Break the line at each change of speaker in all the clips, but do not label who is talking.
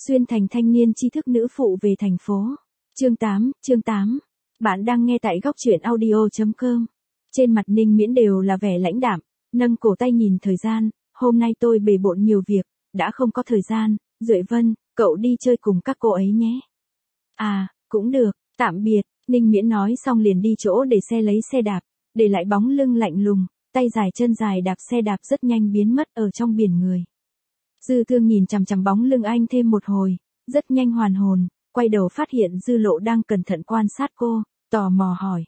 Xuyên thành thanh niên tri thức nữ phụ về thành phố. Chương 8. Bạn đang nghe tại góc truyện audio.com. Trên mặt Ninh Miễn đều là vẻ lãnh đạm, nâng cổ tay nhìn thời gian, hôm nay tôi bề bộn nhiều việc, đã không có thời gian. Duệ Vân, cậu đi chơi cùng các cô ấy nhé. À, cũng được, tạm biệt. Ninh Miễn nói xong liền đi chỗ để xe lấy xe đạp, để lại bóng lưng lạnh lùng, tay dài chân dài đạp xe đạp rất nhanh biến mất ở trong biển người. Dư Thương nhìn chằm chằm bóng lưng anh thêm một hồi, rất nhanh hoàn hồn, quay đầu phát hiện Dư Lộ đang cẩn thận quan sát cô, tò mò hỏi.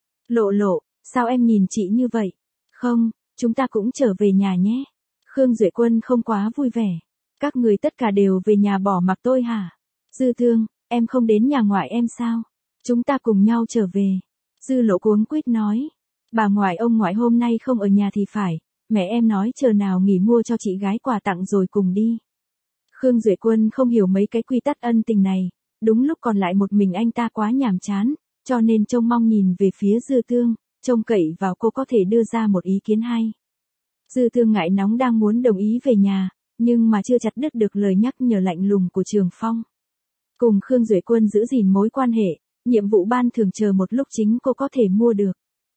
Lộ, sao em nhìn chị như vậy? Không, chúng ta cũng trở về nhà nhé. Khương Duệ Quân không quá vui vẻ. Các người tất cả đều về nhà bỏ mặc tôi hả? Dư Thương, em không đến nhà ngoại em sao? Chúng ta cùng nhau trở về. Dư Lộ cuống quýt nói. Bà ngoại ông ngoại hôm nay không ở nhà thì phải, mẹ em nói chờ nào nghỉ mua cho chị gái quà tặng rồi cùng đi. Khương Duệ Quân không hiểu mấy cái quy tắc ân tình này, đúng lúc còn lại một mình anh ta quá nhàm chán, cho nên trông mong nhìn về phía Dư Thương, trông cậy vào cô có thể đưa ra một ý kiến hay. Dư Thương ngại nóng đang muốn đồng ý về nhà, nhưng mà chưa chặt đứt được lời nhắc nhở lạnh lùng của Trường Phong. Cùng Khương Duệ Quân giữ gìn mối quan hệ, nhiệm vụ ban thường chờ một lúc chính cô có thể mua được.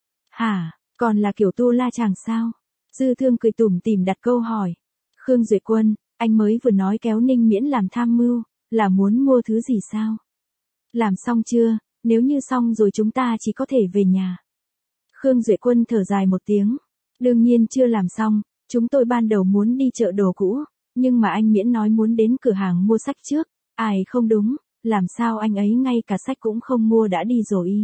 Hả, còn là kiểu tu la chàng sao? Dư Thương cười tủm tỉm đặt câu hỏi. Khương Duệ Quân, anh mới vừa nói kéo Ninh Miễn làm tham mưu, là muốn mua thứ gì sao? Làm xong chưa, nếu như xong rồi chúng ta chỉ có thể về nhà. Khương Duệ Quân thở dài một tiếng. Đương nhiên chưa làm xong, chúng tôi ban đầu muốn đi chợ đồ cũ, nhưng mà anh Miễn nói muốn đến cửa hàng mua sách trước. Ai không đúng, làm sao anh ấy ngay cả sách cũng không mua đã đi rồi y.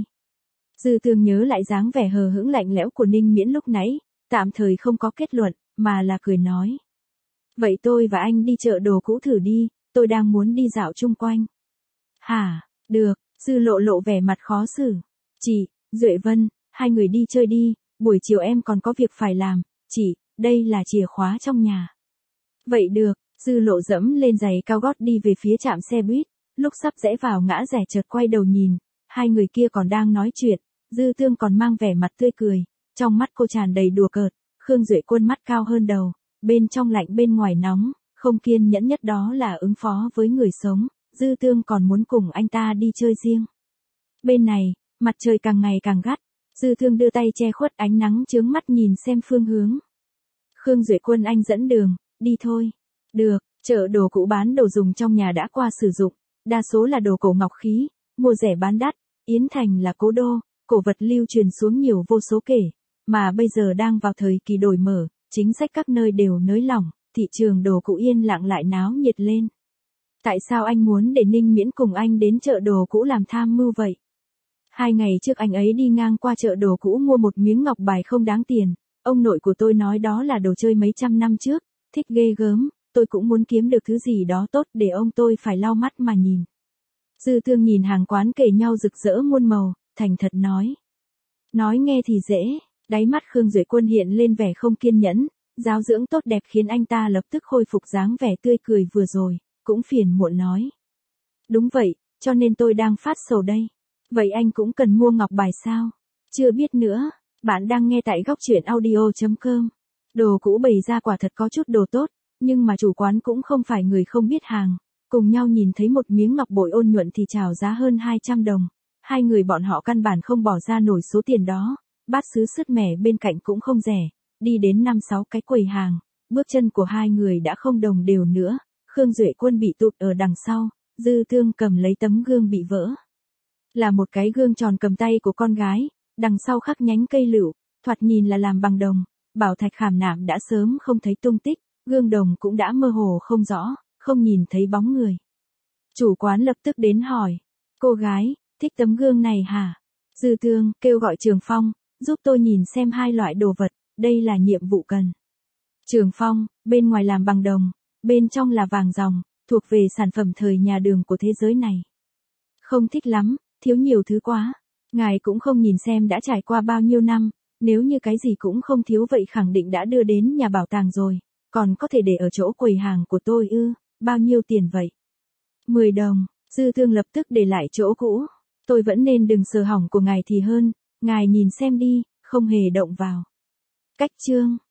Dư Thương nhớ lại dáng vẻ hờ hững lạnh lẽo của Ninh Miễn lúc nãy, tạm thời không có kết luận, mà là cười nói. Vậy tôi và anh đi chợ đồ cũ thử đi, tôi đang muốn đi dạo chung quanh. Hả, được, Dư Lộ vẻ mặt khó xử. Chị, Duệ Vân, hai người đi chơi đi, buổi chiều em còn có việc phải làm, chị, đây là chìa khóa trong nhà. Vậy được, Dư Lộ dẫm lên giày cao gót đi về phía trạm xe buýt, lúc sắp rẽ vào ngã rẽ chợt quay đầu nhìn, hai người kia còn đang nói chuyện, Dư Thương còn mang vẻ mặt tươi cười, trong mắt cô tràn đầy đùa cợt, Khương Duệ Quân mắt cao hơn đầu, bên trong lạnh bên ngoài nóng, không kiên nhẫn nhất đó là ứng phó với người sống, Dư Thương còn muốn cùng anh ta đi chơi riêng. Bên này, mặt trời càng ngày càng gắt, Dư Thương đưa tay che khuất ánh nắng chướng mắt nhìn xem phương hướng. Khương Duệ Quân anh dẫn đường, đi thôi. Được, chợ đồ cũ bán đồ dùng trong nhà đã qua sử dụng, đa số là đồ cổ ngọc khí, mua rẻ bán đắt, Yến Thành là cố đô, cổ vật lưu truyền xuống nhiều vô số kể, mà bây giờ đang vào thời kỳ đổi mở, chính sách các nơi đều nới lỏng, thị trường đồ cũ yên lặng lại náo nhiệt lên. Tại sao anh muốn để Ninh Miễn cùng anh đến chợ đồ cũ làm tham mưu vậy? 2 ngày trước anh ấy đi ngang qua chợ đồ cũ mua một miếng ngọc bài không đáng tiền, ông nội của tôi nói đó là đồ chơi mấy trăm năm trước, thích ghê gớm, tôi cũng muốn kiếm được thứ gì đó tốt để ông tôi phải lau mắt mà nhìn. Dư Thương nhìn hàng quán kề nhau rực rỡ muôn màu, thành thật nói. Nói nghe thì dễ, đáy mắt Khương Duệ Quân hiện lên vẻ không kiên nhẫn, giáo dưỡng tốt đẹp khiến anh ta lập tức khôi phục dáng vẻ tươi cười vừa rồi, cũng phiền muộn nói. Đúng vậy, cho nên tôi đang phát sầu đây. Vậy anh cũng cần mua ngọc bài sao? Chưa biết nữa, bạn đang nghe tại góc truyện audio.com. Đồ cũ bày ra quả thật có chút đồ tốt, nhưng mà chủ quán cũng không phải người không biết hàng. Cùng nhau nhìn thấy một miếng ngọc bội ôn nhuận thì chào giá hơn 200 đồng. Hai người bọn họ căn bản không bỏ ra nổi số tiền đó, bát sứ sứt mẻ bên cạnh cũng không rẻ, đi đến 5-6 cái quầy hàng, bước chân của hai người đã không đồng đều nữa, Khương Duệ Quân bị tụt ở đằng sau, Dư Thương cầm lấy tấm gương bị vỡ. Là một cái gương tròn cầm tay của con gái, đằng sau khắc nhánh cây lựu, thoạt nhìn là làm bằng đồng, bảo thạch khảm nạm đã sớm không thấy tung tích, gương đồng cũng đã mơ hồ không rõ, không nhìn thấy bóng người. Chủ quán lập tức đến hỏi, cô gái, thích tấm gương này hả? Dư Thương kêu gọi Trường Phong, giúp tôi nhìn xem hai loại đồ vật, đây là nhiệm vụ cần. Trường Phong, bên ngoài làm bằng đồng, bên trong là vàng ròng, thuộc về sản phẩm thời nhà Đường của thế giới này. Không thích lắm, thiếu nhiều thứ quá. Ngài cũng không nhìn xem đã trải qua bao nhiêu năm, nếu như cái gì cũng không thiếu vậy khẳng định đã đưa đến nhà bảo tàng rồi, còn có thể để ở chỗ quầy hàng của tôi ư, bao nhiêu tiền vậy? 10 đồng, Dư Thương lập tức để lại chỗ cũ. Tôi vẫn nên đừng sờ hỏng của ngài thì hơn, ngài nhìn xem đi, không hề động vào. Cách chương